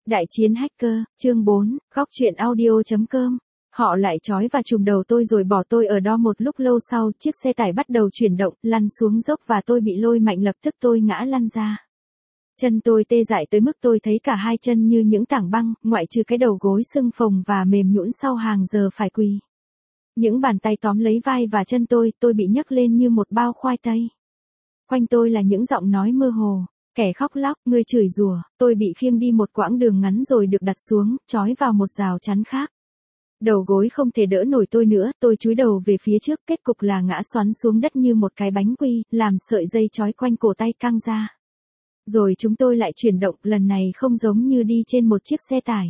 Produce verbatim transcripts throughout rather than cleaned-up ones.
Đại chiến hacker, chương bốn, góc truyện audio.com. Họ lại trói và trùm đầu tôi rồi bỏ tôi ở đó một lúc lâu sau, chiếc xe tải bắt đầu chuyển động, lăn xuống dốc và tôi bị lôi mạnh lập tức tôi ngã lăn ra. Chân tôi tê dại tới mức tôi thấy cả hai chân như những tảng băng, ngoại trừ cái đầu gối sưng phồng và mềm nhũn sau hàng giờ phải quỳ. Những bàn tay tóm lấy vai và chân tôi, tôi bị nhấc lên như một bao khoai tây. Quanh tôi là những giọng nói mơ hồ. Kẻ khóc lóc, người chửi rủa, tôi bị khiêng đi một quãng đường ngắn rồi được đặt xuống, trói vào một rào chắn khác. Đầu gối không thể đỡ nổi tôi nữa, tôi chúi đầu về phía trước, kết cục là ngã xoắn xuống đất như một cái bánh quy, làm sợi dây trói quanh cổ tay căng ra. Rồi chúng tôi lại chuyển động, lần này không giống như đi trên một chiếc xe tải.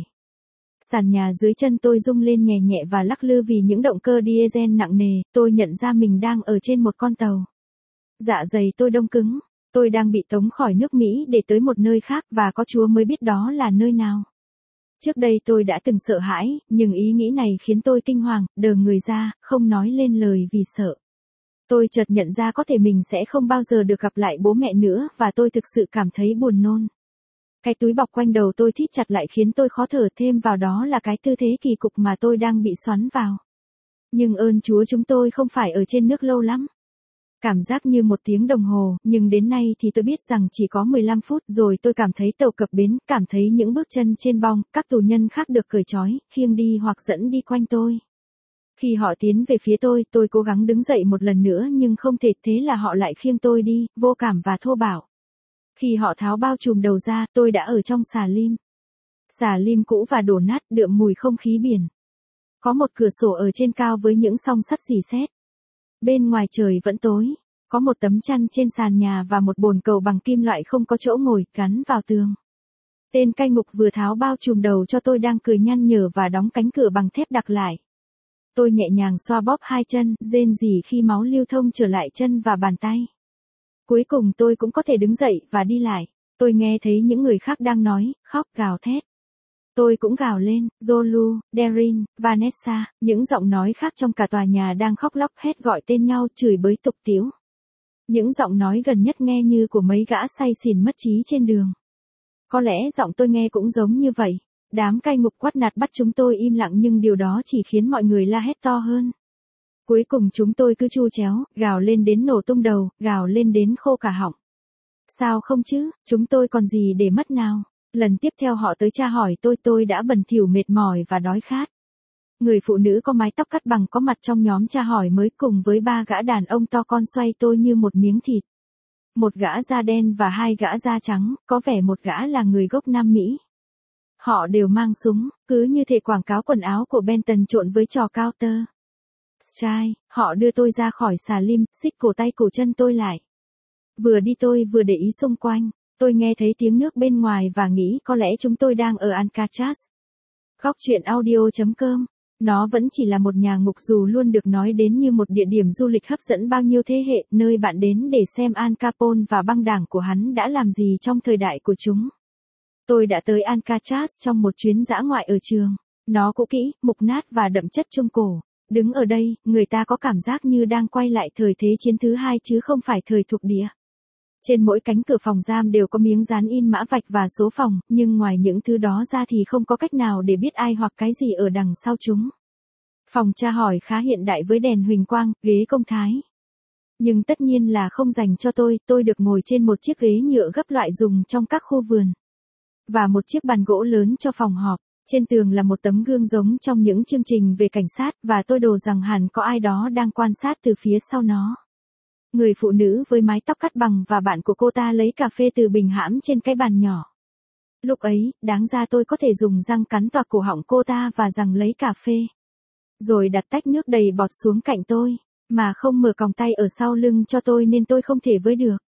Sàn nhà dưới chân tôi rung lên nhẹ nhẹ và lắc lư vì những động cơ diesel nặng nề, tôi nhận ra mình đang ở trên một con tàu. Dạ dày tôi đông cứng. Tôi đang bị tống khỏi nước Mỹ để tới một nơi khác và có Chúa mới biết đó là nơi nào. Trước đây tôi đã từng sợ hãi, nhưng ý nghĩ này khiến tôi kinh hoàng, đờ người ra, không nói lên lời vì sợ. Tôi chợt nhận ra có thể mình sẽ không bao giờ được gặp lại bố mẹ nữa và tôi thực sự cảm thấy buồn nôn. Cái túi bọc quanh đầu tôi thít chặt lại khiến tôi khó thở, thêm vào đó là cái tư thế kỳ cục mà tôi đang bị xoắn vào. Nhưng ơn Chúa chúng tôi không phải ở trên nước lâu lắm. Cảm giác như một tiếng đồng hồ, nhưng đến nay thì tôi biết rằng chỉ có mười lăm phút rồi tôi cảm thấy tàu cập bến, cảm thấy những bước chân trên bong, các tù nhân khác được cởi trói, khiêng đi hoặc dẫn đi quanh tôi. Khi họ tiến về phía tôi, tôi cố gắng đứng dậy một lần nữa nhưng không thể, thế là họ lại khiêng tôi đi, vô cảm và thô bạo. Khi họ tháo bao trùm đầu ra, tôi đã ở trong xà lim. Xà lim cũ và đổ nát, đượm mùi không khí biển. Có một cửa sổ ở trên cao với những song sắt rỉ sét. Bên ngoài trời vẫn tối, có một tấm chăn trên sàn nhà và một bồn cầu bằng kim loại không có chỗ ngồi, gắn vào tường. Tên cai ngục vừa tháo bao trùm đầu cho tôi đang cười nhăn nhở và đóng cánh cửa bằng thép đặc lại. Tôi nhẹ nhàng xoa bóp hai chân, rên rỉ khi máu lưu thông trở lại chân và bàn tay. Cuối cùng tôi cũng có thể đứng dậy và đi lại. Tôi nghe thấy những người khác đang nói, khóc, gào thét. Tôi cũng gào lên, Zolu, Darin, Vanessa, những giọng nói khác trong cả tòa nhà đang khóc lóc hét gọi tên nhau, chửi bới tục tĩu. Những giọng nói gần nhất nghe như của mấy gã say xỉn mất trí trên đường. Có lẽ giọng tôi nghe cũng giống như vậy. Đám cai ngục quát nạt bắt chúng tôi im lặng nhưng điều đó chỉ khiến mọi người la hét to hơn. Cuối cùng chúng tôi cứ chu chéo, gào lên đến nổ tung đầu, gào lên đến khô cả họng. Sao không chứ, chúng tôi còn gì để mất nào. Lần tiếp theo họ tới tra hỏi tôi, tôi đã bần thỉu mệt mỏi và đói khát. Người phụ nữ có mái tóc cắt bằng có mặt trong nhóm tra hỏi mới cùng với ba gã đàn ông to con xoay tôi như một miếng thịt. Một gã da đen và hai gã da trắng, có vẻ một gã là người gốc Nam Mỹ. Họ đều mang súng, cứ như thể quảng cáo quần áo của Benton trộn với trò Counter Strike. Họ đưa tôi ra khỏi xà lim, xích cổ tay cổ chân tôi lại. Vừa đi tôi vừa để ý xung quanh. Tôi nghe thấy tiếng nước bên ngoài và nghĩ có lẽ chúng tôi đang ở Alcatraz. Góc truyện audio.com. Nó vẫn chỉ là một nhà ngục dù luôn được nói đến như một địa điểm du lịch hấp dẫn bao nhiêu thế hệ, nơi bạn đến để xem Al Capone và băng đảng của hắn đã làm gì trong thời đại của chúng. Tôi đã tới Alcatraz trong một chuyến dã ngoại ở trường. Nó cũ kỹ, mục nát và đậm chất Trung Cổ. Đứng ở đây, người ta có cảm giác như đang quay lại thời Thế chiến thứ hai chứ không phải thời thuộc địa. Trên mỗi cánh cửa phòng giam đều có miếng dán in mã vạch và số phòng, nhưng ngoài những thứ đó ra thì không có cách nào để biết ai hoặc cái gì ở đằng sau chúng. Phòng tra hỏi khá hiện đại với đèn huỳnh quang, ghế công thái. Nhưng tất nhiên là không dành cho tôi, tôi được ngồi trên một chiếc ghế nhựa gấp loại dùng trong các khu vườn. Và một chiếc bàn gỗ lớn cho phòng họp. Trên tường là một tấm gương giống trong những chương trình về cảnh sát và tôi đồ rằng hẳn có ai đó đang quan sát từ phía sau nó. Người phụ nữ với mái tóc cắt bằng và bạn của cô ta lấy cà phê từ bình hãm trên cái bàn nhỏ. Lúc ấy, đáng ra tôi có thể dùng răng cắn toạc cổ họng cô ta và rằng lấy cà phê. Rồi đặt tách nước đầy bọt xuống cạnh tôi, mà không mở còng tay ở sau lưng cho tôi nên tôi không thể với được.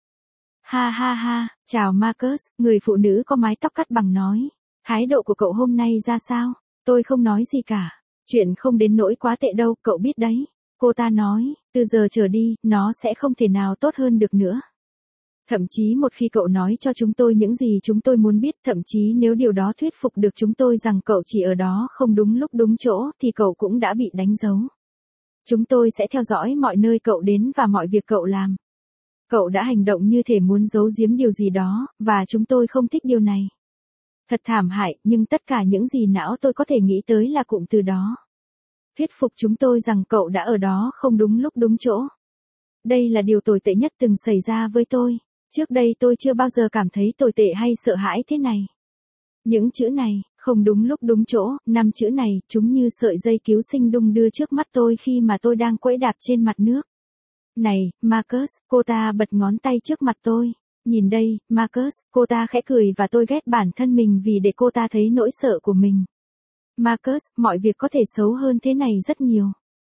Ha ha ha, chào Marcus, người phụ nữ có mái tóc cắt bằng nói. Thái độ của cậu hôm nay ra sao? Tôi không nói gì cả. Chuyện không đến nỗi quá tệ đâu, cậu biết đấy. Cô ta nói, từ giờ trở đi, nó sẽ không thể nào tốt hơn được nữa. Thậm chí một khi cậu nói cho chúng tôi những gì chúng tôi muốn biết, thậm chí nếu điều đó thuyết phục được chúng tôi rằng cậu chỉ ở đó không đúng lúc đúng chỗ, thì cậu cũng đã bị đánh dấu. Chúng tôi sẽ theo dõi mọi nơi cậu đến và mọi việc cậu làm. Cậu đã hành động như thể muốn giấu giếm điều gì đó, và chúng tôi không thích điều này. Thật thảm hại, nhưng tất cả những gì não tôi có thể nghĩ tới là cụm từ đó. Thuyết phục chúng tôi rằng cậu đã ở đó không đúng lúc đúng chỗ. Đây là điều tồi tệ nhất từng xảy ra với tôi. Trước đây tôi chưa bao giờ cảm thấy tồi tệ hay sợ hãi thế này. Những chữ này, không đúng lúc đúng chỗ, năm chữ này, chúng như sợi dây cứu sinh đung đưa trước mắt tôi khi mà tôi đang quẫy đạp trên mặt nước. Này, Marcus, cô ta bật ngón tay trước mặt tôi. Nhìn đây, Marcus, cô ta khẽ cười và tôi ghét bản thân mình vì để cô ta thấy nỗi sợ của mình. Marcus, mọi việc có thể xấu hơn thế này rất nhiều.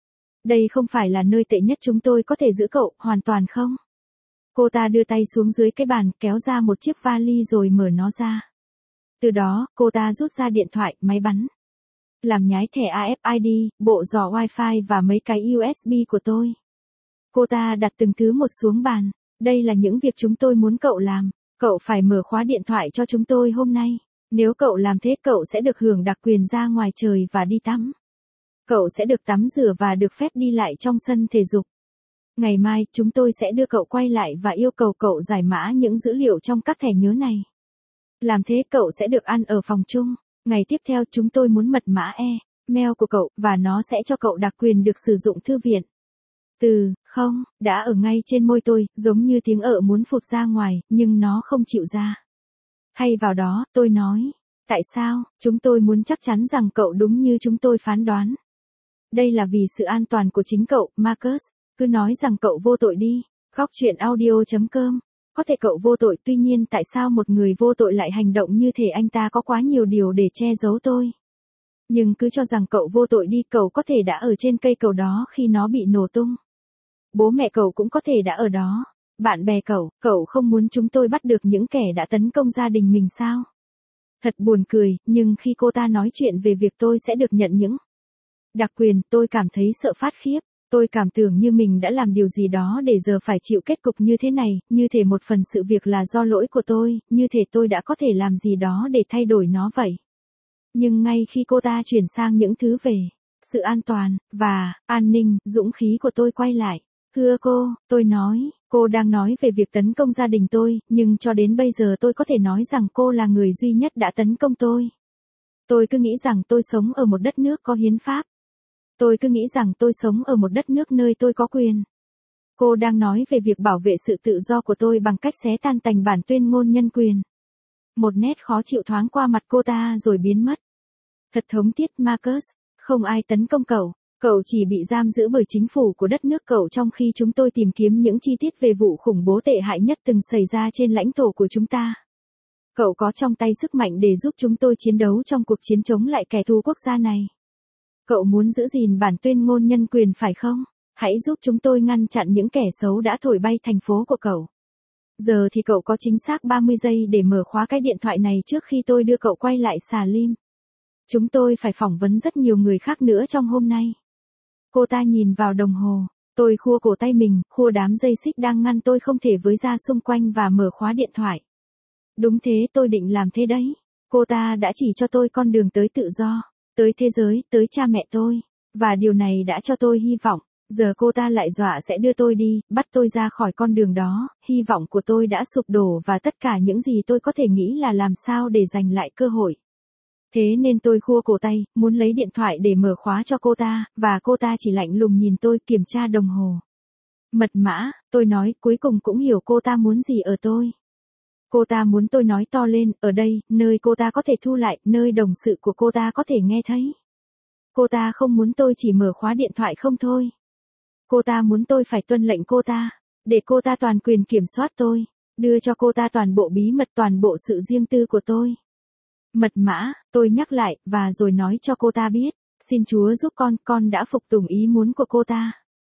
Đây không phải là nơi tệ nhất chúng tôi có thể giữ cậu, hoàn toàn không? Cô ta đưa tay xuống dưới cái bàn, kéo ra một chiếc vali rồi mở nó ra. Từ đó, cô ta rút ra điện thoại, máy bắn, làm nhái thẻ a ép i đê, bộ giò Wi-Fi và mấy cái u ét bê của tôi. Cô ta đặt từng thứ một xuống bàn. Đây là những việc chúng tôi muốn cậu làm. Cậu phải mở khóa điện thoại cho chúng tôi hôm nay. Nếu cậu làm thế cậu sẽ được hưởng đặc quyền ra ngoài trời và đi tắm. Cậu sẽ được tắm rửa và được phép đi lại trong sân thể dục. Ngày mai, chúng tôi sẽ đưa cậu quay lại và yêu cầu cậu giải mã những dữ liệu trong các thẻ nhớ này. Làm thế cậu sẽ được ăn ở phòng chung. Ngày tiếp theo chúng tôi muốn mật mã e-mail của cậu và nó sẽ cho cậu đặc quyền được sử dụng thư viện. Từ, không, đã ở ngay trên môi tôi, giống như tiếng ợ muốn phụt ra ngoài, nhưng nó không chịu ra. Hay vào đó, tôi nói. Tại sao, chúng tôi muốn chắc chắn rằng cậu đúng như chúng tôi phán đoán. Đây là vì sự an toàn của chính cậu, Marcus. Cứ nói rằng cậu vô tội đi. Góc truyện audio chấm com. Có thể cậu vô tội, tuy nhiên tại sao một người vô tội lại hành động như thể anh ta có quá nhiều điều để che giấu tôi. Nhưng cứ cho rằng cậu vô tội đi, cậu có thể đã ở trên cây cầu đó khi nó bị nổ tung. Bố mẹ cậu cũng có thể đã ở đó. Bạn bè cậu, cậu không muốn chúng tôi bắt được những kẻ đã tấn công gia đình mình sao? Thật buồn cười, nhưng khi cô ta nói chuyện về việc tôi sẽ được nhận những đặc quyền, tôi cảm thấy sợ phát khiếp. Tôi cảm tưởng như mình đã làm điều gì đó để giờ phải chịu kết cục như thế này, như thể một phần sự việc là do lỗi của tôi, như thể tôi đã có thể làm gì đó để thay đổi nó vậy. Nhưng ngay khi cô ta chuyển sang những thứ về sự an toàn và an ninh, dũng khí của tôi quay lại. Thưa cô, tôi nói, cô đang nói về việc tấn công gia đình tôi, nhưng cho đến bây giờ tôi có thể nói rằng cô là người duy nhất đã tấn công tôi. Tôi cứ nghĩ rằng tôi sống ở một đất nước có hiến pháp. Tôi cứ nghĩ rằng tôi sống ở một đất nước nơi tôi có quyền. Cô đang nói về việc bảo vệ sự tự do của tôi bằng cách xé tan tành bản tuyên ngôn nhân quyền. Một nét khó chịu thoáng qua mặt cô ta rồi biến mất. Thật thống thiết, Marcus, không ai tấn công cậu. Cậu chỉ bị giam giữ bởi chính phủ của đất nước cậu trong khi chúng tôi tìm kiếm những chi tiết về vụ khủng bố tệ hại nhất từng xảy ra trên lãnh thổ của chúng ta. Cậu có trong tay sức mạnh để giúp chúng tôi chiến đấu trong cuộc chiến chống lại kẻ thù quốc gia này. Cậu muốn giữ gìn bản tuyên ngôn nhân quyền phải không? Hãy giúp chúng tôi ngăn chặn những kẻ xấu đã thổi bay thành phố của cậu. Giờ thì cậu có chính xác ba mươi giây để mở khóa cái điện thoại này trước khi tôi đưa cậu quay lại xà lim. Chúng tôi phải phỏng vấn rất nhiều người khác nữa trong hôm nay. Cô ta nhìn vào đồng hồ. Tôi khua cổ tay mình, khua đám dây xích đang ngăn tôi không thể với ra xung quanh và mở khóa điện thoại. Đúng thế, tôi định làm thế đấy. Cô ta đã chỉ cho tôi con đường tới tự do, tới thế giới, tới cha mẹ tôi. Và điều này đã cho tôi hy vọng. Giờ cô ta lại dọa sẽ đưa tôi đi, bắt tôi ra khỏi con đường đó. Hy vọng của tôi đã sụp đổ và tất cả những gì tôi có thể nghĩ là làm sao để giành lại cơ hội. Thế nên tôi khua cổ tay, muốn lấy điện thoại để mở khóa cho cô ta, và cô ta chỉ lạnh lùng nhìn tôi kiểm tra đồng hồ. Mật mã, tôi nói, cuối cùng cũng hiểu cô ta muốn gì ở tôi. Cô ta muốn tôi nói to lên, ở đây, nơi cô ta có thể thu lại, nơi đồng sự của cô ta có thể nghe thấy. Cô ta không muốn tôi chỉ mở khóa điện thoại không thôi. Cô ta muốn tôi phải tuân lệnh cô ta, để cô ta toàn quyền kiểm soát tôi, đưa cho cô ta toàn bộ bí mật, toàn bộ sự riêng tư của tôi. Mật mã, tôi nhắc lại, và rồi nói cho cô ta biết, xin Chúa giúp con, con đã phục tùng ý muốn của cô ta.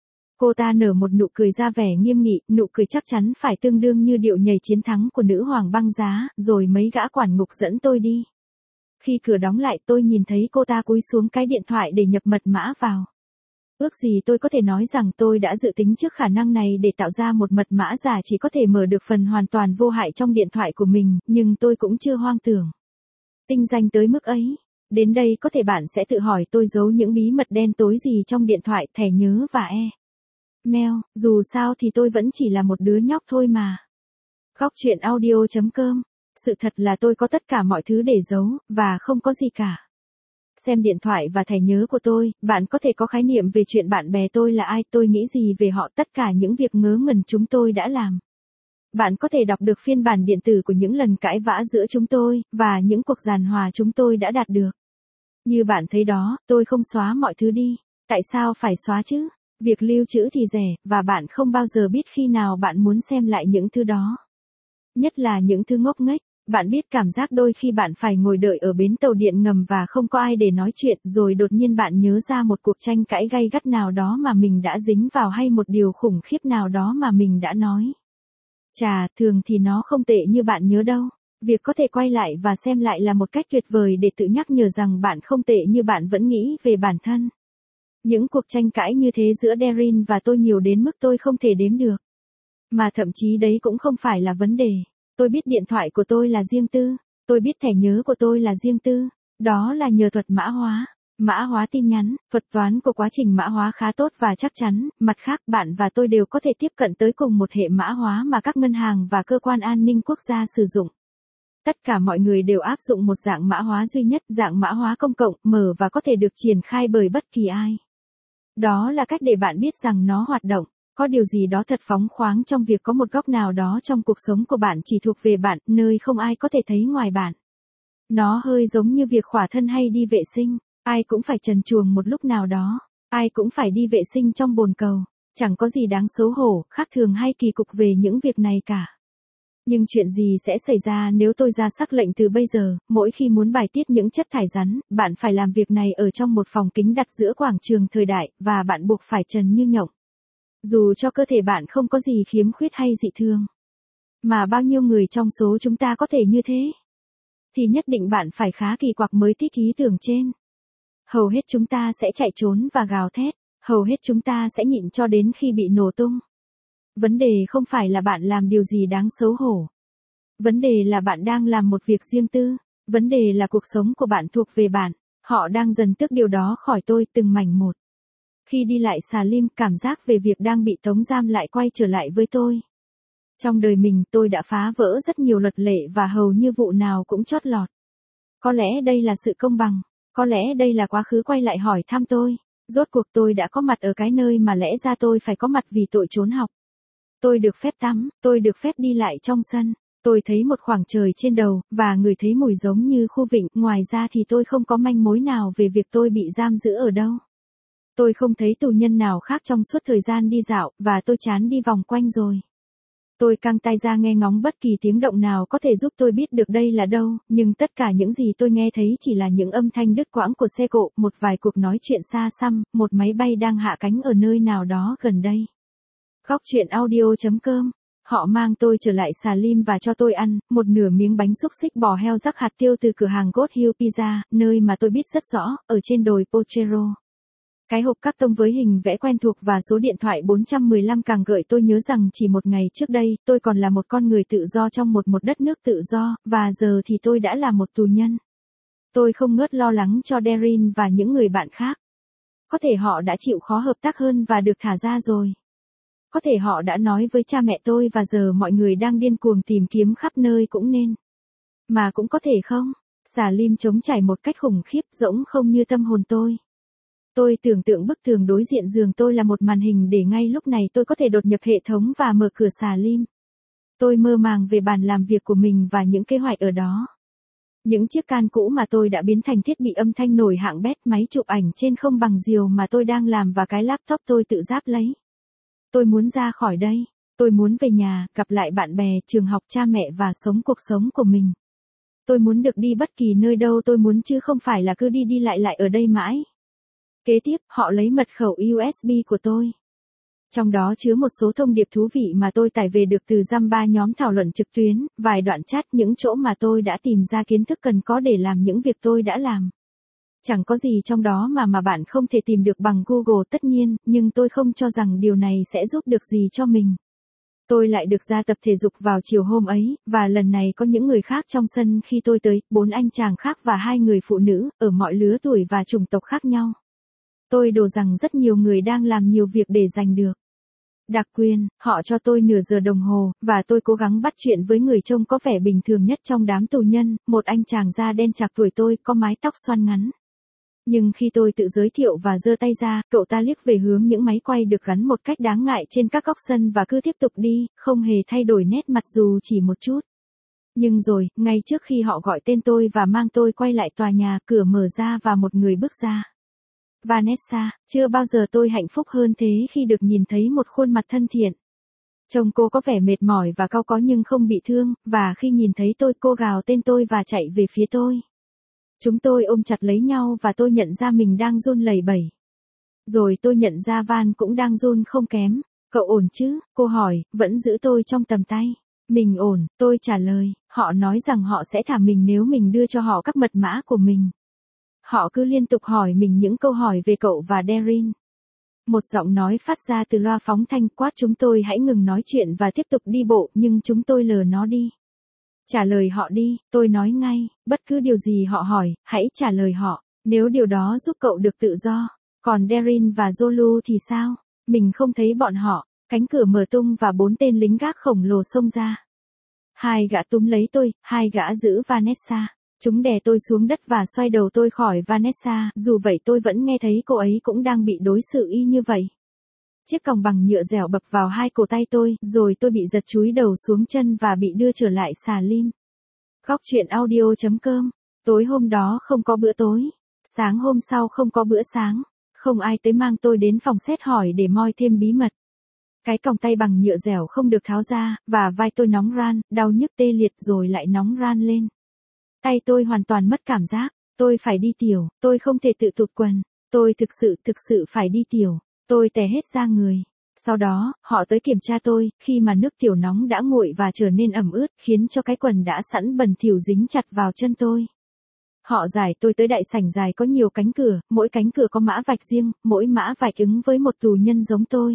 Cô ta nở một nụ cười ra vẻ nghiêm nghị, nụ cười chắc chắn phải tương đương như điệu nhảy chiến thắng của nữ hoàng băng giá, rồi mấy gã quản ngục dẫn tôi đi. Khi cửa đóng lại tôi nhìn thấy cô ta cúi xuống cái điện thoại để nhập mật mã vào. Ước gì tôi có thể nói rằng tôi đã dự tính trước khả năng này để tạo ra một mật mã giả chỉ có thể mở được phần hoàn toàn vô hại trong điện thoại của mình, nhưng tôi cũng chưa hoang tưởng tinh danh tới mức ấy. Đến đây có thể bạn sẽ tự hỏi tôi giấu những bí mật đen tối gì trong điện thoại, thẻ nhớ và e-mail, dù sao thì tôi vẫn chỉ là một đứa nhóc thôi mà. Góc truyện audio chấm com sự thật là tôi có tất cả mọi thứ để giấu, và không có gì cả. Xem điện thoại và thẻ nhớ của tôi, bạn có thể có khái niệm về chuyện bạn bè tôi là ai, tôi nghĩ gì về họ, tất cả những việc ngớ ngẩn chúng tôi đã làm. Bạn có thể đọc được phiên bản điện tử của những lần cãi vã giữa chúng tôi, và những cuộc giàn hòa chúng tôi đã đạt được. Như bạn thấy đó, tôi không xóa mọi thứ đi. Tại sao phải xóa chứ? Việc lưu trữ thì rẻ, và bạn không bao giờ biết khi nào bạn muốn xem lại những thứ đó. Nhất là những thứ ngốc nghếch. Bạn biết cảm giác đôi khi bạn phải ngồi đợi ở bến tàu điện ngầm và không có ai để nói chuyện, rồi đột nhiên bạn nhớ ra một cuộc tranh cãi gay gắt nào đó mà mình đã dính vào, hay một điều khủng khiếp nào đó mà mình đã nói. Chà, thường thì nó không tệ như bạn nhớ đâu. Việc có thể quay lại và xem lại là một cách tuyệt vời để tự nhắc nhở rằng bạn không tệ như bạn vẫn nghĩ về bản thân. Những cuộc tranh cãi như thế giữa Daryl và tôi nhiều đến mức tôi không thể đếm được. Mà thậm chí đấy cũng không phải là vấn đề. Tôi biết điện thoại của tôi là riêng tư. Tôi biết thẻ nhớ của tôi là riêng tư. Đó là nhờ thuật mã hóa. Mã hóa tin nhắn, thuật toán của quá trình mã hóa khá tốt và chắc chắn. Mặt khác, bạn và tôi đều có thể tiếp cận tới cùng một hệ mã hóa mà các ngân hàng và cơ quan an ninh quốc gia sử dụng. Tất cả mọi người đều áp dụng một dạng mã hóa duy nhất, dạng mã hóa công cộng, mở và có thể được triển khai bởi bất kỳ ai. Đó là cách để bạn biết rằng nó hoạt động. Có điều gì đó thật phóng khoáng trong việc có một góc nào đó trong cuộc sống của bạn chỉ thuộc về bạn, nơi không ai có thể thấy ngoài bạn. Nó hơi giống như việc khỏa thân hay đi vệ sinh. Ai cũng phải trần truồng một lúc nào đó. Ai cũng phải đi vệ sinh trong bồn cầu. Chẳng có gì đáng xấu hổ, khác thường hay kỳ cục về những việc này cả. Nhưng chuyện gì sẽ xảy ra nếu tôi ra sắc lệnh từ bây giờ, mỗi khi muốn bài tiết những chất thải rắn, bạn phải làm việc này ở trong một phòng kính đặt giữa quảng trường thời đại, và bạn buộc phải trần như nhộng. Dù cho cơ thể bạn không có gì khiếm khuyết hay dị thường. Mà bao nhiêu người trong số chúng ta có thể như thế? Thì nhất định bạn phải khá kỳ quặc mới thích ý tưởng trên. Hầu hết chúng ta sẽ chạy trốn và gào thét. Hầu hết chúng ta sẽ nhịn cho đến khi bị nổ tung. Vấn đề không phải là bạn làm điều gì đáng xấu hổ. Vấn đề là bạn đang làm một việc riêng tư. Vấn đề là cuộc sống của bạn thuộc về bạn. Họ đang dần tước điều đó khỏi tôi từng mảnh một. Khi đi lại xà lim, cảm giác về việc đang bị tống giam lại quay trở lại với tôi. Trong đời mình, tôi đã phá vỡ rất nhiều luật lệ và hầu như vụ nào cũng chót lọt. Có lẽ đây là sự công bằng. Có lẽ đây là quá khứ quay lại hỏi thăm tôi. Rốt cuộc tôi đã có mặt ở cái nơi mà lẽ ra tôi phải có mặt vì tội trốn học. Tôi được phép tắm, tôi được phép đi lại trong sân. Tôi thấy một khoảng trời trên đầu, và ngửi thấy mùi giống như khu vịnh. Ngoài ra thì tôi không có manh mối nào về việc tôi bị giam giữ ở đâu. Tôi không thấy tù nhân nào khác trong suốt thời gian đi dạo, và tôi chán đi vòng quanh rồi. Tôi căng tai ra nghe ngóng bất kỳ tiếng động nào có thể giúp tôi biết được đây là đâu, nhưng tất cả những gì tôi nghe thấy chỉ là những âm thanh đứt quãng của xe cộ, một vài cuộc nói chuyện xa xăm, một máy bay đang hạ cánh ở nơi nào đó gần đây. Góc truyện audio chấm com. Họ mang tôi trở lại xà lim và cho tôi ăn một nửa miếng bánh xúc xích bò heo rắc hạt tiêu từ cửa hàng God Hill Pizza, nơi mà tôi biết rất rõ, ở trên đồi Potrero. Cái hộp cắt tông với hình vẽ quen thuộc và số điện thoại bốn trăm mười lăm càng gợi tôi nhớ rằng chỉ một ngày trước đây, tôi còn là một con người tự do trong một một đất nước tự do, và giờ thì tôi đã là một tù nhân. Tôi không ngớt lo lắng cho Daryl và những người bạn khác. Có thể họ đã chịu khó hợp tác hơn và được thả ra rồi. Có thể họ đã nói với cha mẹ tôi và giờ mọi người đang điên cuồng tìm kiếm khắp nơi cũng nên. Mà cũng có thể không. Xà lim trống trải một cách khủng khiếp, rỗng không như tâm hồn tôi. Tôi tưởng tượng bức tường đối diện giường tôi là một màn hình để ngay lúc này tôi có thể đột nhập hệ thống và mở cửa xà lim. Tôi mơ màng về bàn làm việc của mình và những kế hoạch ở đó. Những chiếc can cũ mà tôi đã biến thành thiết bị âm thanh nổi hạng bét, máy chụp ảnh trên không bằng diều mà tôi đang làm và cái laptop tôi tự ráp lấy. Tôi muốn ra khỏi đây. Tôi muốn về nhà, gặp lại bạn bè, trường học, cha mẹ và sống cuộc sống của mình. Tôi muốn được đi bất kỳ nơi đâu tôi muốn chứ không phải là cứ đi đi lại lại ở đây mãi. Kế tiếp, họ lấy mật khẩu u ét bê của tôi. Trong đó chứa một số thông điệp thú vị mà tôi tải về được từ dăm ba nhóm thảo luận trực tuyến, vài đoạn chat, những chỗ mà tôi đã tìm ra kiến thức cần có để làm những việc tôi đã làm. Chẳng có gì trong đó mà mà bạn không thể tìm được bằng Google tất nhiên, nhưng tôi không cho rằng điều này sẽ giúp được gì cho mình. Tôi lại được ra tập thể dục vào chiều hôm ấy, và lần này có những người khác trong sân khi tôi tới, bốn anh chàng khác và hai người phụ nữ, ở mọi lứa tuổi và chủng tộc khác nhau. Tôi đổ rằng rất nhiều người đang làm nhiều việc để giành được Đặc quyền, họ cho tôi nửa giờ đồng hồ, và tôi cố gắng bắt chuyện với người trông có vẻ bình thường nhất trong đám tù nhân, một anh chàng da đen chạc tuổi tôi, có mái tóc xoăn ngắn. Nhưng khi tôi tự giới thiệu và giơ tay ra, cậu ta liếc về hướng những máy quay được gắn một cách đáng ngại trên các góc sân và cứ tiếp tục đi, không hề thay đổi nét mặt dù chỉ một chút. Nhưng rồi, ngay trước khi họ gọi tên tôi và mang tôi quay lại tòa nhà, cửa mở ra và một người bước ra. Vanessa, chưa bao giờ tôi hạnh phúc hơn thế khi được nhìn thấy một khuôn mặt thân thiện. Trông cô có vẻ mệt mỏi và cau có nhưng không bị thương, và khi nhìn thấy tôi cô gào tên tôi và chạy về phía tôi. Chúng tôi ôm chặt lấy nhau và tôi nhận ra mình đang run lẩy bẩy. Rồi tôi nhận ra Van cũng đang run không kém. Cậu ổn chứ? Cô hỏi, vẫn giữ tôi trong tầm tay. Mình ổn, tôi trả lời. Họ nói rằng họ sẽ thả mình nếu mình đưa cho họ các mật mã của mình. Họ cứ liên tục hỏi mình những câu hỏi về cậu và Darin. Một giọng nói phát ra từ loa phóng thanh quát chúng tôi hãy ngừng nói chuyện và tiếp tục đi bộ, nhưng chúng tôi lờ nó đi. Trả lời họ đi, tôi nói ngay, bất cứ điều gì họ hỏi, hãy trả lời họ, nếu điều đó giúp cậu được tự do. Còn Darin và Zolu thì sao? Mình không thấy bọn họ. Cánh cửa mở tung và bốn tên lính gác khổng lồ xông ra. Hai gã túm lấy tôi, hai gã giữ Vanessa. Chúng đè tôi xuống đất và xoay đầu tôi khỏi Vanessa, dù vậy tôi vẫn nghe thấy cô ấy cũng đang bị đối xử y như vậy. Chiếc còng bằng nhựa dẻo bập vào hai cổ tay tôi, rồi tôi bị giật chúi đầu xuống chân và bị đưa trở lại xà lim. Góc truyện audio chấm com. Tối hôm đó không có bữa tối. Sáng hôm sau không có bữa sáng. Không ai tới mang tôi đến phòng xét hỏi để moi thêm bí mật. Cái còng tay bằng nhựa dẻo không được tháo ra, và vai tôi nóng ran, đau nhức tê liệt rồi lại nóng ran lên. Tay tôi hoàn toàn mất cảm giác. Tôi phải đi tiểu, tôi không thể tự tụt quần. Tôi thực sự, thực sự phải đi tiểu. Tôi tè hết ra người. Sau đó, họ tới kiểm tra tôi, khi mà nước tiểu nóng đã nguội và trở nên ẩm ướt, khiến cho cái quần đã sẵn bẩn thỉu dính chặt vào chân tôi. Họ giải tôi tới đại sảnh dài có nhiều cánh cửa, mỗi cánh cửa có mã vạch riêng, mỗi mã vạch ứng với một tù nhân giống tôi.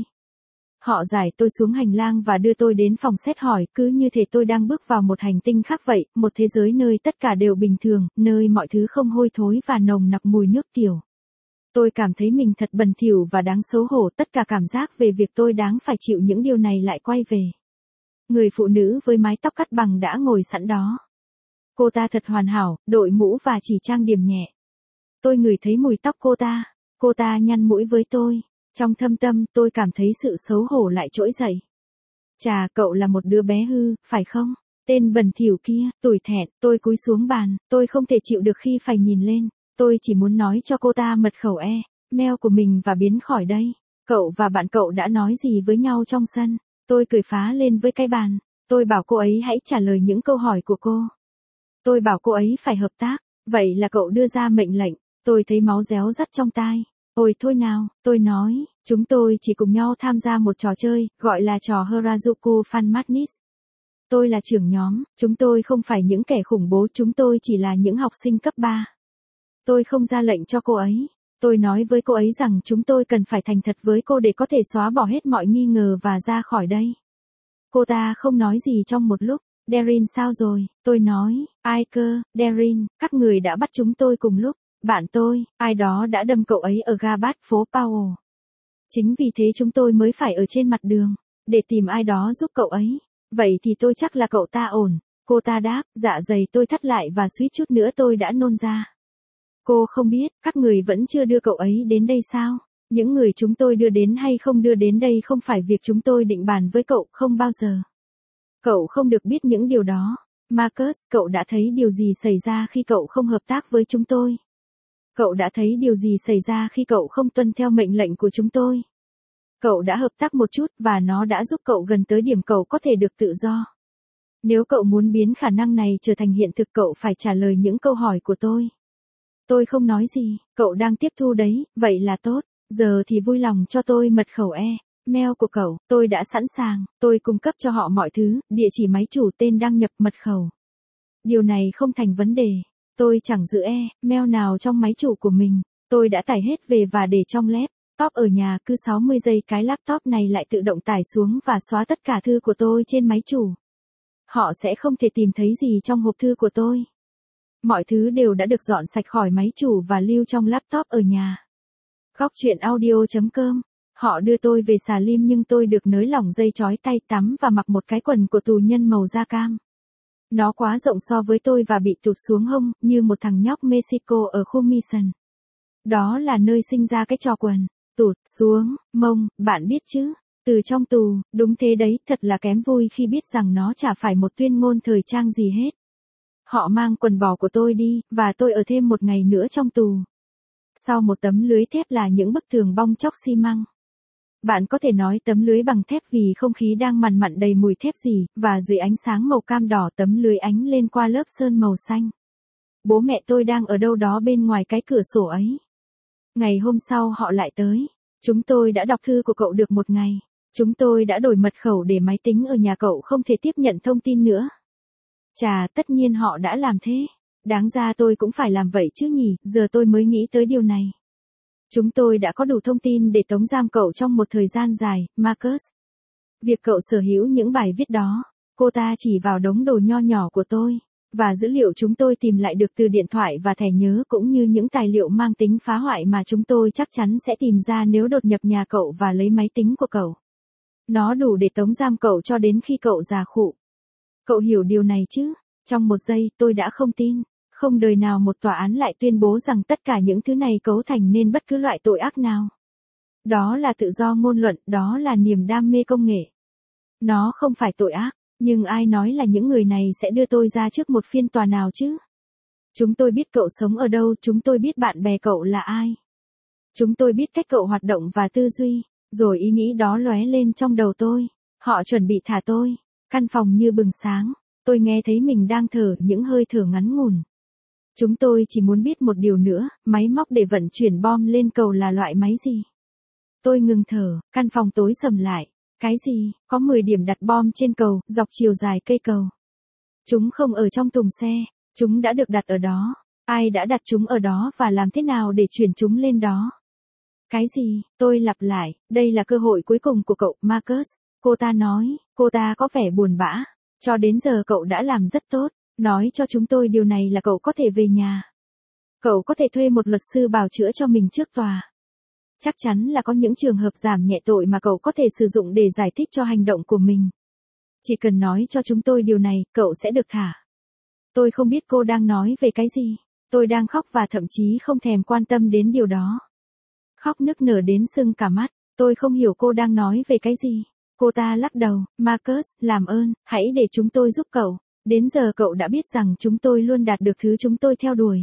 Họ giải tôi xuống hành lang và đưa tôi đến phòng xét hỏi, cứ như thể tôi đang bước vào một hành tinh khác vậy, một thế giới nơi tất cả đều bình thường, nơi mọi thứ không hôi thối và nồng nặc mùi nước tiểu. Tôi cảm thấy mình thật bẩn thỉu và đáng xấu hổ, tất cả cảm giác về việc tôi đáng phải chịu những điều này lại quay về. Người phụ nữ với mái tóc cắt bằng đã ngồi sẵn đó. Cô ta thật hoàn hảo, đội mũ và chỉ trang điểm nhẹ. Tôi ngửi thấy mùi tóc cô ta. Cô ta nhăn mũi với tôi. Trong thâm tâm, tôi cảm thấy sự xấu hổ lại trỗi dậy. Chà, cậu là một đứa bé hư, phải không? Tên bẩn thỉu kia, tủi thẹn, tôi cúi xuống bàn, tôi không thể chịu được khi phải nhìn lên. Tôi chỉ muốn nói cho cô ta mật khẩu e, mail của mình và biến khỏi đây. Cậu và bạn cậu đã nói gì với nhau trong sân? Tôi cười phá lên với cái bàn. Tôi bảo cô ấy hãy trả lời những câu hỏi của cô. Tôi bảo cô ấy phải hợp tác. Vậy là cậu đưa ra mệnh lệnh. Tôi thấy máu réo rắt trong tai. Ôi thôi nào, tôi nói, chúng tôi chỉ cùng nhau tham gia một trò chơi, gọi là trò Harajuku Fan Madness. Tôi là trưởng nhóm, chúng tôi không phải những kẻ khủng bố, chúng tôi chỉ là những học sinh cấp ba. Tôi không ra lệnh cho cô ấy. Tôi nói với cô ấy rằng chúng tôi cần phải thành thật với cô để có thể xóa bỏ hết mọi nghi ngờ và ra khỏi đây. Cô ta không nói gì trong một lúc. Darin sao rồi? Tôi nói, ai cơ, Darin, các người đã bắt chúng tôi cùng lúc. Bạn tôi, ai đó đã đâm cậu ấy ở ga bát phố Powell. Chính vì thế chúng tôi mới phải ở trên mặt đường, để tìm ai đó giúp cậu ấy. Vậy thì tôi chắc là cậu ta ổn. Cô ta đáp, dạ dày tôi thắt lại và suýt chút nữa tôi đã nôn ra. Cô không biết, các người vẫn chưa đưa cậu ấy đến đây sao? Những người chúng tôi đưa đến hay không đưa đến đây không phải việc chúng tôi định bàn với cậu, không bao giờ. Cậu không được biết những điều đó. Marcus, cậu đã thấy điều gì xảy ra khi cậu không hợp tác với chúng tôi? Cậu đã thấy điều gì xảy ra khi cậu không tuân theo mệnh lệnh của chúng tôi? Cậu đã hợp tác một chút và nó đã giúp cậu gần tới điểm cậu có thể được tự do. Nếu cậu muốn biến khả năng này trở thành hiện thực, cậu phải trả lời những câu hỏi của tôi. Tôi không nói gì, cậu đang tiếp thu đấy, vậy là tốt. Giờ thì vui lòng cho tôi mật khẩu e, mail của cậu, tôi đã sẵn sàng, tôi cung cấp cho họ mọi thứ, địa chỉ máy chủ, tên đăng nhập, mật khẩu. Điều này không thành vấn đề. Tôi chẳng giữ e, mail nào trong máy chủ của mình. Tôi đã tải hết về và để trong laptop ở nhà, cứ sáu mươi giây cái laptop này lại tự động tải xuống và xóa tất cả thư của tôi trên máy chủ. Họ sẽ không thể tìm thấy gì trong hộp thư của tôi. Mọi thứ đều đã được dọn sạch khỏi máy chủ và lưu trong laptop ở nhà. Góc truyện audio chấm com Họ đưa tôi về xà lim nhưng tôi được nới lỏng dây trói tay tắm và mặc một cái quần của tù nhân màu da cam. Nó quá rộng so với tôi và bị tụt xuống hông, như một thằng nhóc Mexico ở khu Mission. Đó là nơi sinh ra cái trò quần, tụt, xuống, mông, bạn biết chứ. Từ trong tù, đúng thế đấy, thật là kém vui khi biết rằng nó chả phải một tuyên ngôn thời trang gì hết. Họ mang quần bò của tôi đi, và tôi ở thêm một ngày nữa trong tù. Sau một tấm lưới thép là những bức tường bong chóc xi măng. Bạn có thể nói tấm lưới bằng thép vì không khí đang mằn mặn đầy mùi thép gì, và dưới ánh sáng màu cam đỏ tấm lưới ánh lên qua lớp sơn màu xanh. Bố mẹ tôi đang ở đâu đó bên ngoài cái cửa sổ ấy. Ngày hôm sau họ lại tới. Chúng tôi đã đọc thư của cậu được một ngày. Chúng tôi đã đổi mật khẩu để máy tính ở nhà cậu không thể tiếp nhận thông tin nữa. Chà, tất nhiên họ đã làm thế. Đáng ra tôi cũng phải làm vậy chứ nhỉ, giờ tôi mới nghĩ tới điều này. Chúng tôi đã có đủ thông tin để tống giam cậu trong một thời gian dài, Marcus. Việc cậu sở hữu những bài viết đó, cô ta chỉ vào đống đồ nho nhỏ của tôi, và dữ liệu chúng tôi tìm lại được từ điện thoại và thẻ nhớ cũng như những tài liệu mang tính phá hoại mà chúng tôi chắc chắn sẽ tìm ra nếu đột nhập nhà cậu và lấy máy tính của cậu. Nó đủ để tống giam cậu cho đến khi cậu già khụ. Cậu hiểu điều này chứ? Trong một giây tôi đã không tin. Không đời nào một tòa án lại tuyên bố rằng tất cả những thứ này cấu thành nên bất cứ loại tội ác nào. Đó là tự do ngôn luận, đó là niềm đam mê công nghệ. Nó không phải tội ác, nhưng ai nói là những người này sẽ đưa tôi ra trước một phiên tòa nào chứ? Chúng tôi biết cậu sống ở đâu, chúng tôi biết bạn bè cậu là ai. Chúng tôi biết cách cậu hoạt động và tư duy, rồi ý nghĩ đó lóe lên trong đầu tôi. Họ chuẩn bị thả tôi. Căn phòng như bừng sáng, tôi nghe thấy mình đang thở những hơi thở ngắn ngủn. Chúng tôi chỉ muốn biết một điều nữa, máy móc để vận chuyển bom lên cầu là loại máy gì? Tôi ngừng thở, căn phòng tối sầm lại. Cái gì? Có mười điểm đặt bom trên cầu, dọc chiều dài cây cầu. Chúng không ở trong thùng xe, chúng đã được đặt ở đó. Ai đã đặt chúng ở đó và làm thế nào để chuyển chúng lên đó? Cái gì? Tôi lặp lại, đây là cơ hội cuối cùng của cậu, Marcus. Cô ta nói, cô ta có vẻ buồn bã. Cho đến giờ cậu đã làm rất tốt. Nói cho chúng tôi điều này là cậu có thể về nhà. Cậu có thể thuê một luật sư bào chữa cho mình trước tòa. Chắc chắn là có những trường hợp giảm nhẹ tội mà cậu có thể sử dụng để giải thích cho hành động của mình. Chỉ cần nói cho chúng tôi điều này, cậu sẽ được thả. Tôi không biết cô đang nói về cái gì. Tôi đang khóc và thậm chí không thèm quan tâm đến điều đó. Khóc nức nở đến sưng cả mắt. Tôi không hiểu cô đang nói về cái gì. Cô ta lắc đầu, Marcus, làm ơn, hãy để chúng tôi giúp cậu. Đến giờ cậu đã biết rằng chúng tôi luôn đạt được thứ chúng tôi theo đuổi.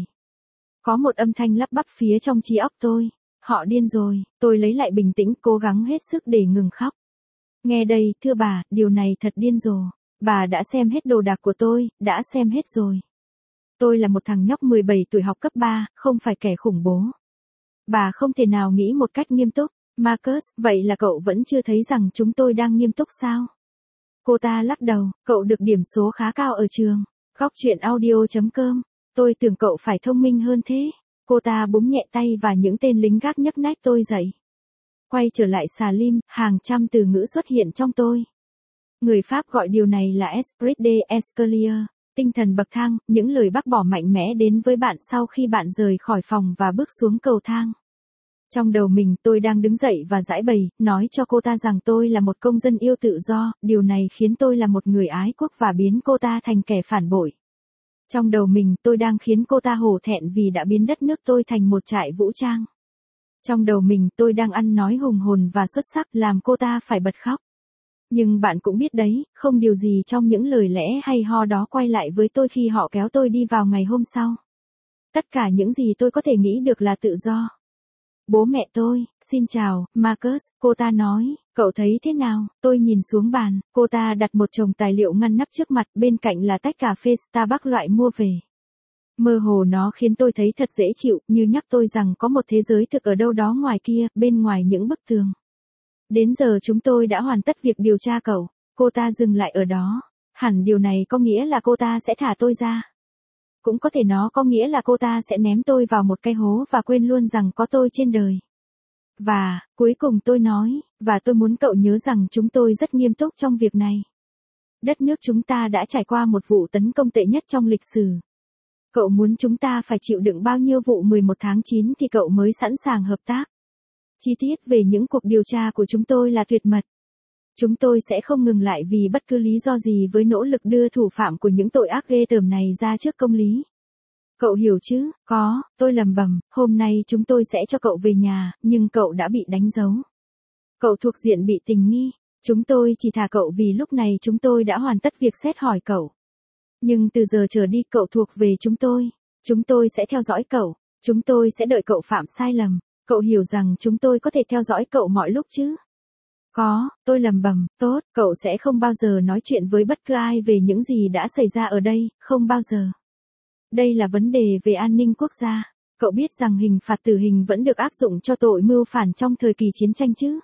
Có một âm thanh lắp bắp phía trong trí óc tôi. Họ điên rồi, tôi lấy lại bình tĩnh, cố gắng hết sức để ngừng khóc. Nghe đây, thưa bà, điều này thật điên rồ. Bà đã xem hết đồ đạc của tôi, đã xem hết rồi. Tôi là một thằng nhóc mười bảy tuổi học cấp ba, không phải kẻ khủng bố. Bà không thể nào nghĩ một cách nghiêm túc. Marcus, vậy là cậu vẫn chưa thấy rằng chúng tôi đang nghiêm túc sao? Cô ta lắc đầu, cậu được điểm số khá cao ở trường. Góc chuyện audio chấm com. Tôi tưởng cậu phải thông minh hơn thế. Cô ta búng nhẹ tay và những tên lính gác nhấc nách tôi dậy. Quay trở lại xà lim, hàng trăm từ ngữ xuất hiện trong tôi. Người Pháp gọi điều này là esprit de escalier, tinh thần bậc thang, những lời bác bỏ mạnh mẽ đến với bạn sau khi bạn rời khỏi phòng và bước xuống cầu thang. Trong đầu mình tôi đang đứng dậy và giãi bày, nói cho cô ta rằng tôi là một công dân yêu tự do, điều này khiến tôi là một người ái quốc và biến cô ta thành kẻ phản bội. Trong đầu mình tôi đang khiến cô ta hổ thẹn vì đã biến đất nước tôi thành một trại vũ trang. Trong đầu mình tôi đang ăn nói hùng hồn và xuất sắc làm cô ta phải bật khóc. Nhưng bạn cũng biết đấy, không điều gì trong những lời lẽ hay ho đó quay lại với tôi khi họ kéo tôi đi vào ngày hôm sau. Tất cả những gì tôi có thể nghĩ được là tự do. Bố mẹ tôi, xin chào, Marcus, cô ta nói, cậu thấy thế nào? Tôi nhìn xuống bàn, cô ta đặt một chồng tài liệu ngăn nắp trước mặt, bên cạnh là tách cà phê Starbucks loại mua về. Mơ hồ nó khiến tôi thấy thật dễ chịu, như nhắc tôi rằng có một thế giới thực ở đâu đó ngoài kia, bên ngoài những bức tường. Đến giờ chúng tôi đã hoàn tất việc điều tra cậu. Cô ta dừng lại ở đó. Hẳn điều này có nghĩa là cô ta sẽ thả tôi ra. Cũng có thể nó có nghĩa là cô ta sẽ ném tôi vào một cái hố và quên luôn rằng có tôi trên đời. Và, cuối cùng tôi nói, và tôi muốn cậu nhớ rằng chúng tôi rất nghiêm túc trong việc này. Đất nước chúng ta đã trải qua một vụ tấn công tệ nhất trong lịch sử. Cậu muốn chúng ta phải chịu đựng bao nhiêu vụ mười một tháng chín thì cậu mới sẵn sàng hợp tác? Chi tiết về những cuộc điều tra của chúng tôi là tuyệt mật. Chúng tôi sẽ không ngừng lại vì bất cứ lý do gì với nỗ lực đưa thủ phạm của những tội ác ghê tởm này ra trước công lý. Cậu hiểu chứ? Có, tôi lẩm bẩm, hôm nay chúng tôi sẽ cho cậu về nhà, nhưng cậu đã bị đánh dấu. Cậu thuộc diện bị tình nghi. Chúng tôi chỉ thả cậu vì lúc này chúng tôi đã hoàn tất việc xét hỏi cậu. Nhưng từ giờ trở đi cậu thuộc về chúng tôi. Chúng tôi sẽ theo dõi cậu. Chúng tôi sẽ đợi cậu phạm sai lầm. Cậu hiểu rằng chúng tôi có thể theo dõi cậu mọi lúc chứ? Có, tôi lẩm bẩm, tốt, cậu sẽ không bao giờ nói chuyện với bất cứ ai về những gì đã xảy ra ở đây, không bao giờ. Đây là vấn đề về an ninh quốc gia. Cậu biết rằng hình phạt tử hình vẫn được áp dụng cho tội mưu phản trong thời kỳ chiến tranh chứ?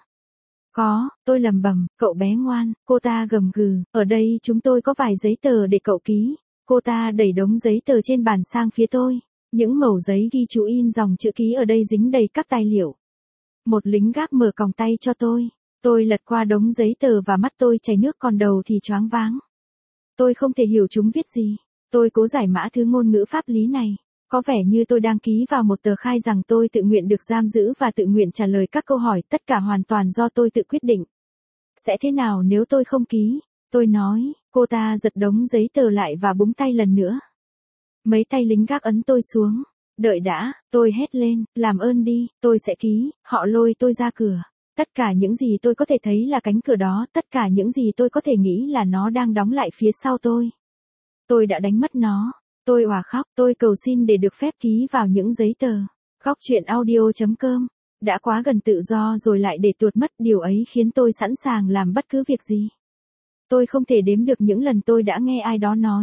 Có, tôi lẩm bẩm, cậu bé ngoan, cô ta gầm gừ, ở đây chúng tôi có vài giấy tờ để cậu ký. Cô ta đẩy đống giấy tờ trên bàn sang phía tôi. Những mẩu giấy ghi chú in dòng chữ ký ở đây dính đầy các tài liệu. Một lính gác mở còng tay cho tôi. Tôi lật qua đống giấy tờ và mắt tôi chảy nước còn đầu thì choáng váng. Tôi không thể hiểu chúng viết gì. Tôi cố giải mã thứ ngôn ngữ pháp lý này. Có vẻ như tôi đang ký vào một tờ khai rằng tôi tự nguyện được giam giữ và tự nguyện trả lời các câu hỏi, tất cả hoàn toàn do tôi tự quyết định. Sẽ thế nào nếu tôi không ký? Tôi nói, cô ta giật đống giấy tờ lại và búng tay lần nữa. Mấy tay lính gác ấn tôi xuống. Đợi đã, tôi hét lên, làm ơn đi, tôi sẽ ký. Họ lôi tôi ra cửa. Tất cả những gì tôi có thể thấy là cánh cửa đó, tất cả những gì tôi có thể nghĩ là nó đang đóng lại phía sau tôi. Tôi đã đánh mất nó. Tôi òa khóc, tôi cầu xin để được phép ký vào những giấy tờ. Góc truyện audio chấm com. Đã quá gần tự do rồi lại để tuột mất, điều ấy khiến tôi sẵn sàng làm bất cứ việc gì. Tôi không thể đếm được những lần tôi đã nghe ai đó nói.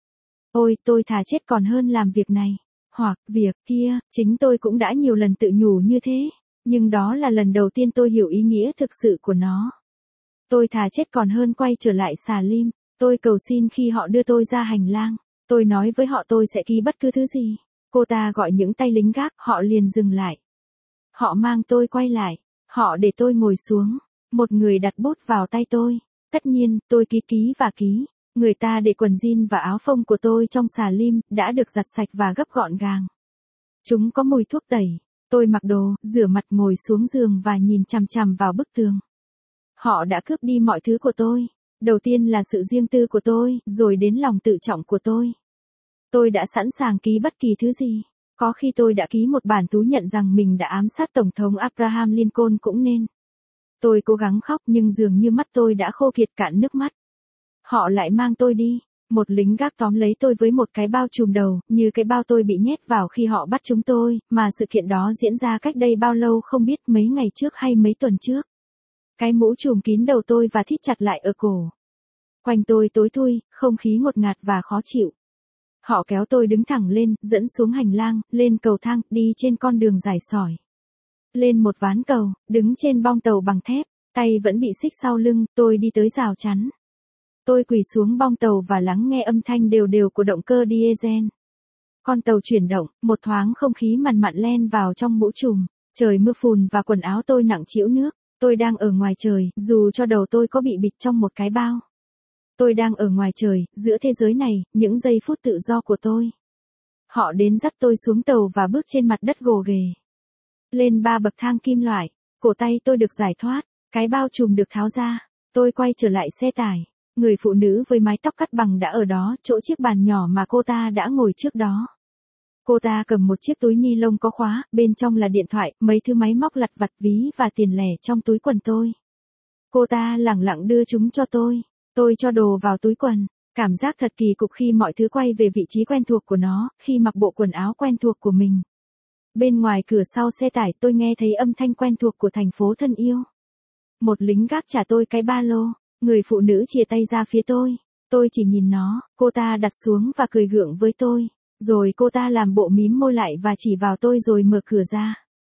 Ôi, tôi thà chết còn hơn làm việc này. Hoặc, việc kia, chính tôi cũng đã nhiều lần tự nhủ như thế. Nhưng đó là lần đầu tiên tôi hiểu ý nghĩa thực sự của nó. Tôi thà chết còn hơn quay trở lại xà lim. Tôi cầu xin khi họ đưa tôi ra hành lang. Tôi nói với họ tôi sẽ ký bất cứ thứ gì. Cô ta gọi những tay lính gác, họ liền dừng lại. Họ mang tôi quay lại. Họ để tôi ngồi xuống. Một người đặt bút vào tay tôi. Tất nhiên, tôi ký ký và ký. Người ta để quần jean và áo phông của tôi trong xà lim, đã được giặt sạch và gấp gọn gàng. Chúng có mùi thuốc tẩy. Tôi mặc đồ, rửa mặt ngồi xuống giường và nhìn chằm chằm vào bức tường. Họ đã cướp đi mọi thứ của tôi. Đầu tiên là sự riêng tư của tôi, rồi đến lòng tự trọng của tôi. Tôi đã sẵn sàng ký bất kỳ thứ gì. Có khi tôi đã ký một bản thú nhận rằng mình đã ám sát Tổng thống Abraham Lincoln cũng nên. Tôi cố gắng khóc nhưng dường như mắt tôi đã khô kiệt cạn nước mắt. Họ lại mang tôi đi. Một lính gác tóm lấy tôi với một cái bao trùm đầu, như cái bao tôi bị nhét vào khi họ bắt chúng tôi, mà sự kiện đó diễn ra cách đây bao lâu không biết, mấy ngày trước hay mấy tuần trước. Cái mũ trùm kín đầu tôi và thít chặt lại ở cổ. Quanh tôi tối thui, không khí ngột ngạt và khó chịu. Họ kéo tôi đứng thẳng lên, dẫn xuống hành lang, lên cầu thang, đi trên con đường dài sỏi. Lên một ván cầu, đứng trên bong tàu bằng thép, tay vẫn bị xích sau lưng, tôi đi tới rào chắn. Tôi quỳ xuống bong tàu và lắng nghe âm thanh đều đều của động cơ diesel. Con tàu chuyển động, một thoáng không khí mặn mặn len vào trong mũ trùm. Trời mưa phùn và quần áo tôi nặng trĩu nước. Tôi đang ở ngoài trời, dù cho đầu tôi có bị bịt trong một cái bao. Tôi đang ở ngoài trời, giữa thế giới này, những giây phút tự do của tôi. Họ đến dắt tôi xuống tàu và bước trên mặt đất gồ ghề. Lên ba bậc thang kim loại, cổ tay tôi được giải thoát, cái bao trùm được tháo ra. Tôi quay trở lại xe tải. Người phụ nữ với mái tóc cắt bằng đã ở đó, chỗ chiếc bàn nhỏ mà cô ta đã ngồi trước đó. Cô ta cầm một chiếc túi ni lông có khóa, bên trong là điện thoại, mấy thứ máy móc lặt vặt, ví và tiền lẻ trong túi quần tôi. Cô ta lẳng lặng đưa chúng cho tôi. Tôi cho đồ vào túi quần. Cảm giác thật kỳ cục khi mọi thứ quay về vị trí quen thuộc của nó, khi mặc bộ quần áo quen thuộc của mình. Bên ngoài cửa sau xe tải tôi nghe thấy âm thanh quen thuộc của thành phố thân yêu. Một lính gác trả tôi cái ba lô. Người phụ nữ chìa tay ra phía tôi. Tôi chỉ nhìn nó, cô ta đặt xuống và cười gượng với tôi. Rồi cô ta làm bộ mím môi lại và chỉ vào tôi rồi mở cửa ra.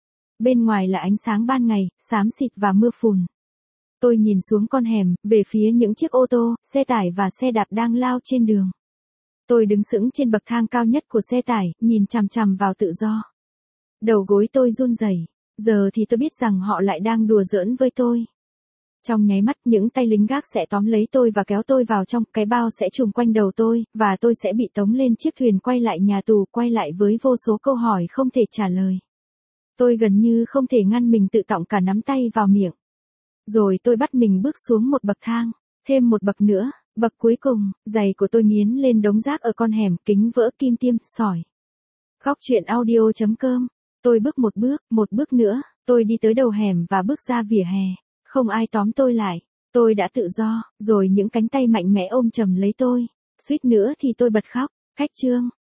Bên ngoài là ánh sáng ban ngày, xám xịt và mưa phùn. Tôi nhìn xuống con hẻm, về phía những chiếc ô tô, xe tải và xe đạp đang lao trên đường. Tôi đứng sững trên bậc thang cao nhất của xe tải, nhìn chằm chằm vào tự do. Đầu gối tôi run rẩy. Giờ thì tôi biết rằng họ lại đang đùa giỡn với tôi. Trong nháy mắt, những tay lính gác sẽ tóm lấy tôi và kéo tôi vào trong, cái bao sẽ trùm quanh đầu tôi, và tôi sẽ bị tống lên chiếc thuyền quay lại nhà tù, quay lại với vô số câu hỏi không thể trả lời. Tôi gần như không thể ngăn mình tự tọng cả nắm tay vào miệng. Rồi tôi bắt mình bước xuống một bậc thang, thêm một bậc nữa, bậc cuối cùng, giày của tôi nghiến lên đống rác ở con hẻm, kính vỡ, kim tiêm, sỏi. Góc truyện audio chấm com. Tôi bước một bước, một bước nữa, tôi đi tới đầu hẻm và bước ra vỉa hè. Không ai tóm tôi lại. Tôi đã tự do, rồi những cánh tay mạnh mẽ ôm chầm lấy tôi. Suýt nữa thì tôi bật khóc. Cách chương.